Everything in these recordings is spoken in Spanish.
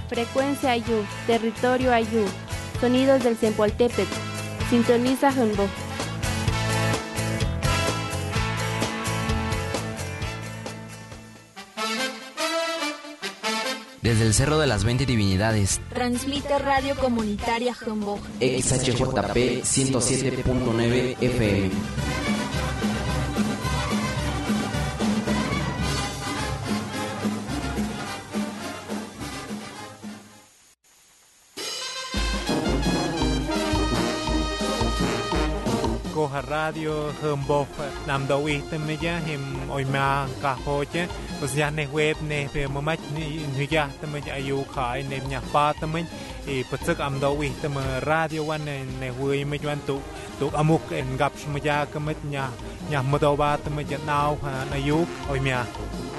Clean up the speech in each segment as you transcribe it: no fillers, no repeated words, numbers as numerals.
Frecuencia Ayú, territorio Ayú, sonidos del Cempoltépetl. Sintoniza Humbo. Desde el Cerro de las 20 Divinidades, transmite Radio Comunitaria Humbo. XHJP 107.9 FM. Coja radio Humbo namdawiste meya him oima kahoje pues ya ne web ne pe mamach ni ya temen ayu khai ne nya pa temen e putsuk amdawiste me radio wan ne hui me wan tu amuk en gap meya kemet nya modoba temen ya nau na yu oima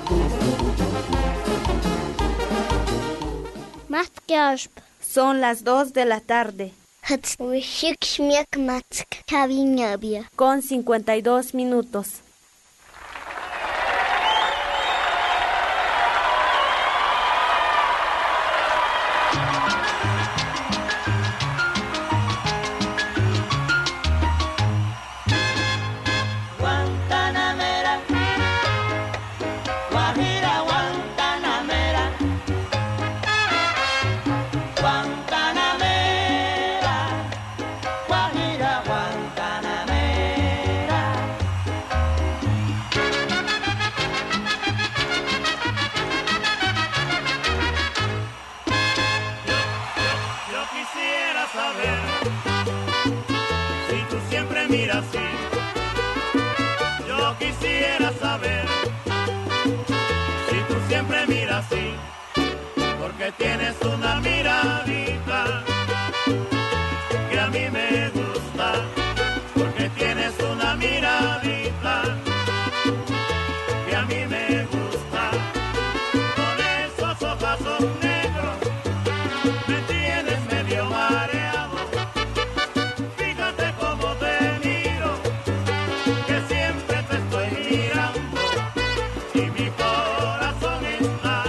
Son las 2 de la tarde. Con 52 minutos. Tienes una miradita que a mí me gusta, porque tienes una miradita que a mí me gusta. Con esos ojos negros me tienes medio mareado. Fíjate cómo te miro, que siempre te estoy mirando y mi corazón está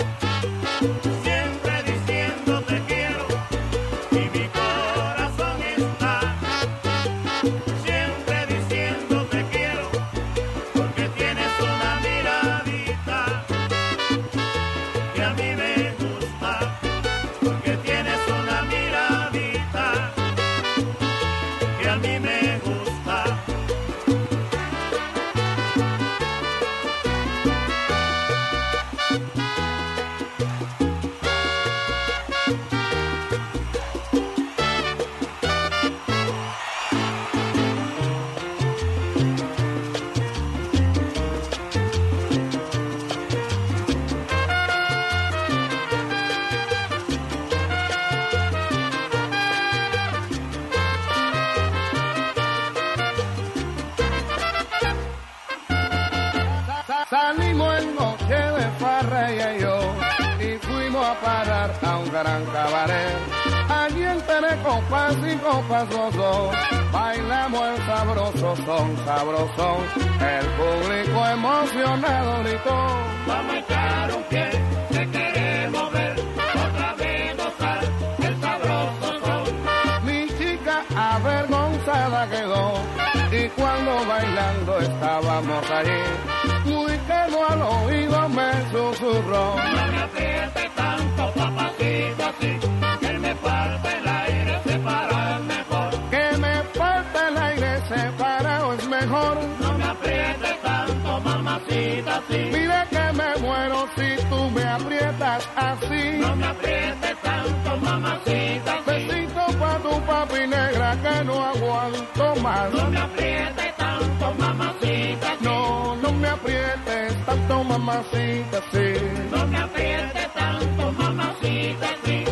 gran cabaret. Allí entré copas y copas los dos, bailamos el sabroso son, sabrosón. El público emocionado gritó: vamos a echar un pie, te queremos ver, otra vez gozar el sabroso son. Mi chica avergonzada quedó, y cuando bailando estábamos allí, muy quedo al oído me susurró: no me aprietes tanto, papacito, así, que me falta el aire separado mejor. Que me falta el aire separado es mejor. No me aprietes tanto, mamacita, así. Mira que me muero si tú me aprietas así. No me aprietes tanto, mamacita, así. Besito pa' tu papi negra que no aguanto más. No me aprietes tanto, mamacita, así. No, no me aprietes tanto, mamacita, sí. No me aprietes tanto, mamacita, sí.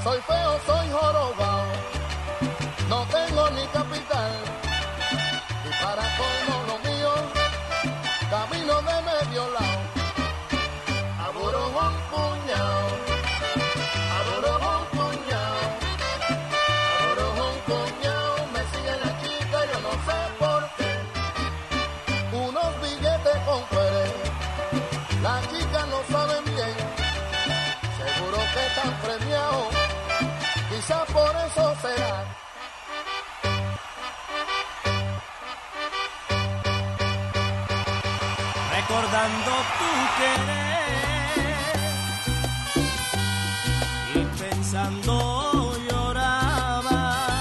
Soy feo, soy jorobao, no tengo ni capital, y para colmo lo mío, camino de medio lado. Adoro un puñao, adoro un puñao, adoro un puñao, me sigue la chica, yo no sé por qué. Unos billetes con cuere, las chicas no saben bien, seguro que están premiados. Quizá por eso será. Recordando tu querer y pensando lloraba.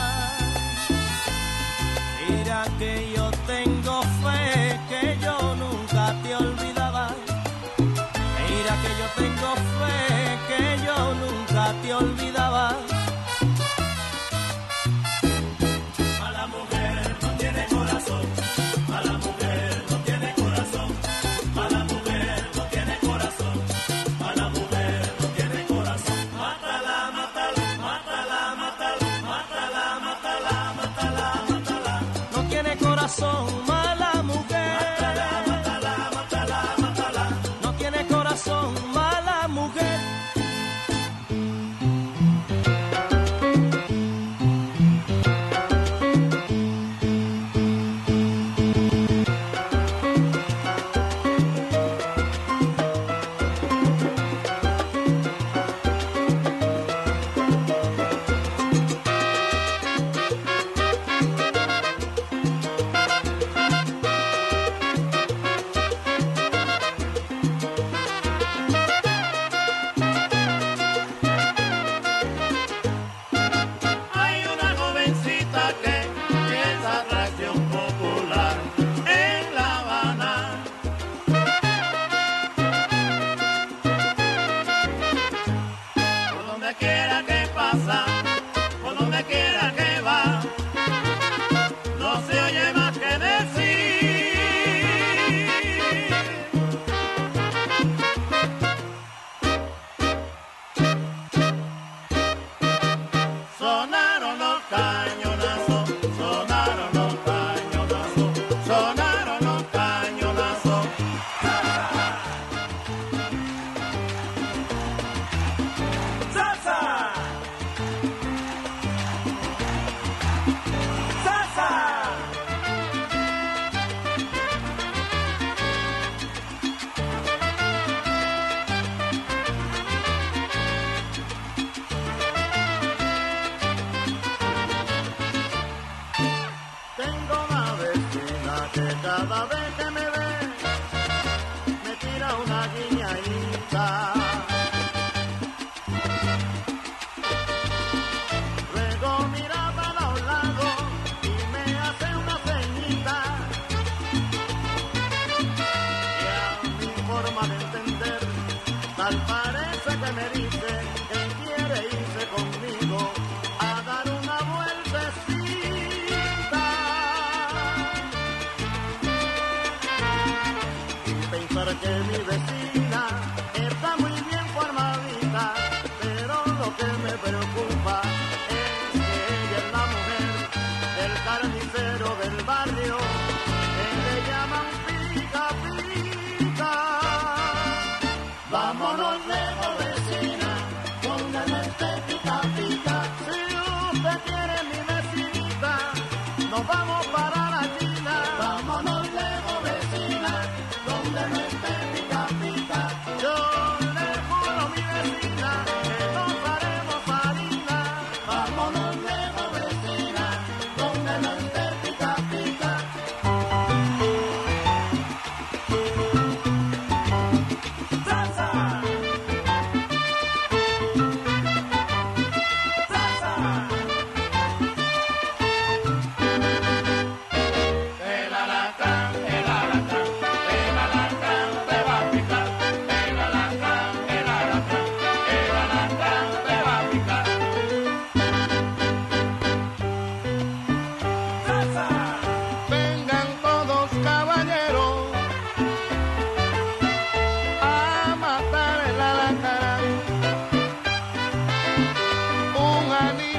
Mira que yo tengo fe, que yo nunca te olvidaba. Mira que yo tengo fe, que yo nunca te olvidaba. Mala mujer, mátala, mátala, mátala, mátala. No tiene corazón, mala mujer.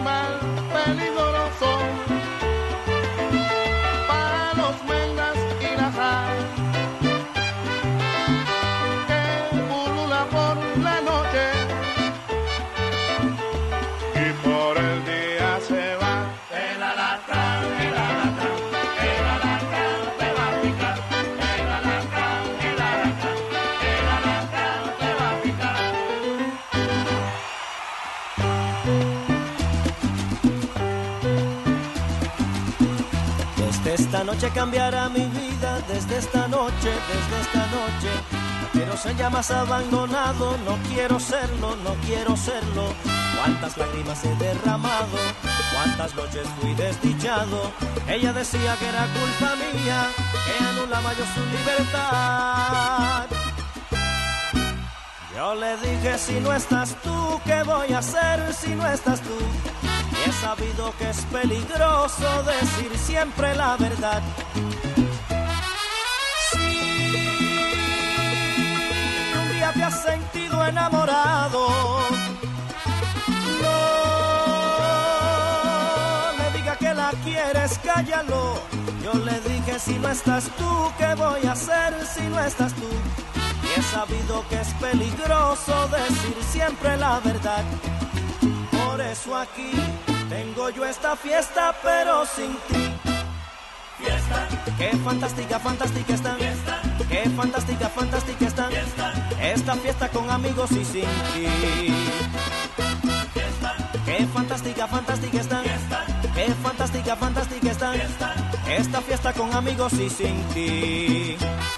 animal peligroso para los mendas y las aves que pulula por la noche y por el día se va. El alacrán te va a picar. El alacrán te va a picar. Desde esta noche cambiará mi vida, desde esta noche. No quiero ser ya más abandonado, no quiero serlo. Cuántas lágrimas he derramado, cuántas noches fui desdichado. Ella decía que era culpa mía, que anulaba yo su libertad. Yo le dije, si no estás tú, ¿qué voy a hacer si no estás tú? Y he sabido que es peligroso decir siempre la verdad. Si un día te has sentido enamorado, no le diga que la quieres, cállalo. Yo le dije, si no estás tú, ¿qué voy a hacer si no estás tú? Y he sabido que es peligroso decir siempre la verdad. Por eso aquí tengo yo esta fiesta, pero sin ti. Fiesta. Qué fantástica están. Fiesta. Qué fantástica están. Fiesta. Esta fiesta con amigos y sin ti. Fiesta. Qué fantástica están. Fiesta. Qué fantástica están. Fiesta. Esta fiesta con amigos y sin ti.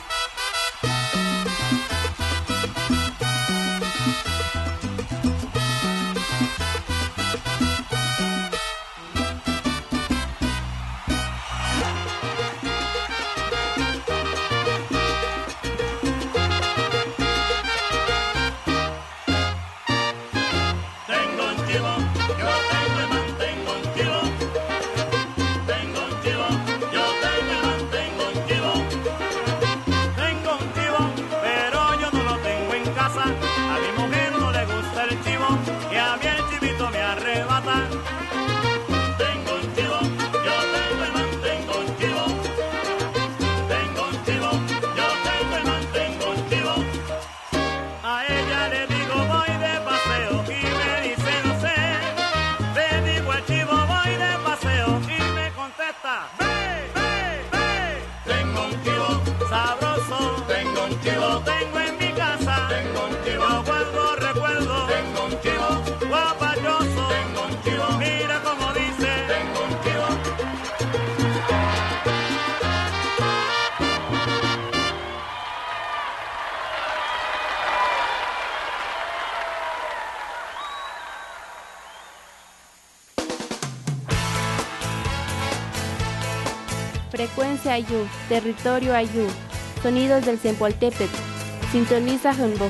Frecuencia Ayú, territorio Ayú, sonidos del Cempoltépetl. Sintoniza Humboldt.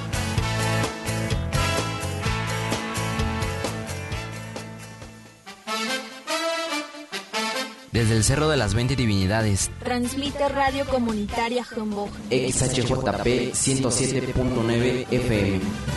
Desde el Cerro de las 20 Divinidades. Transmite Radio Comunitaria Humboldt. XHJP 107.9 FM.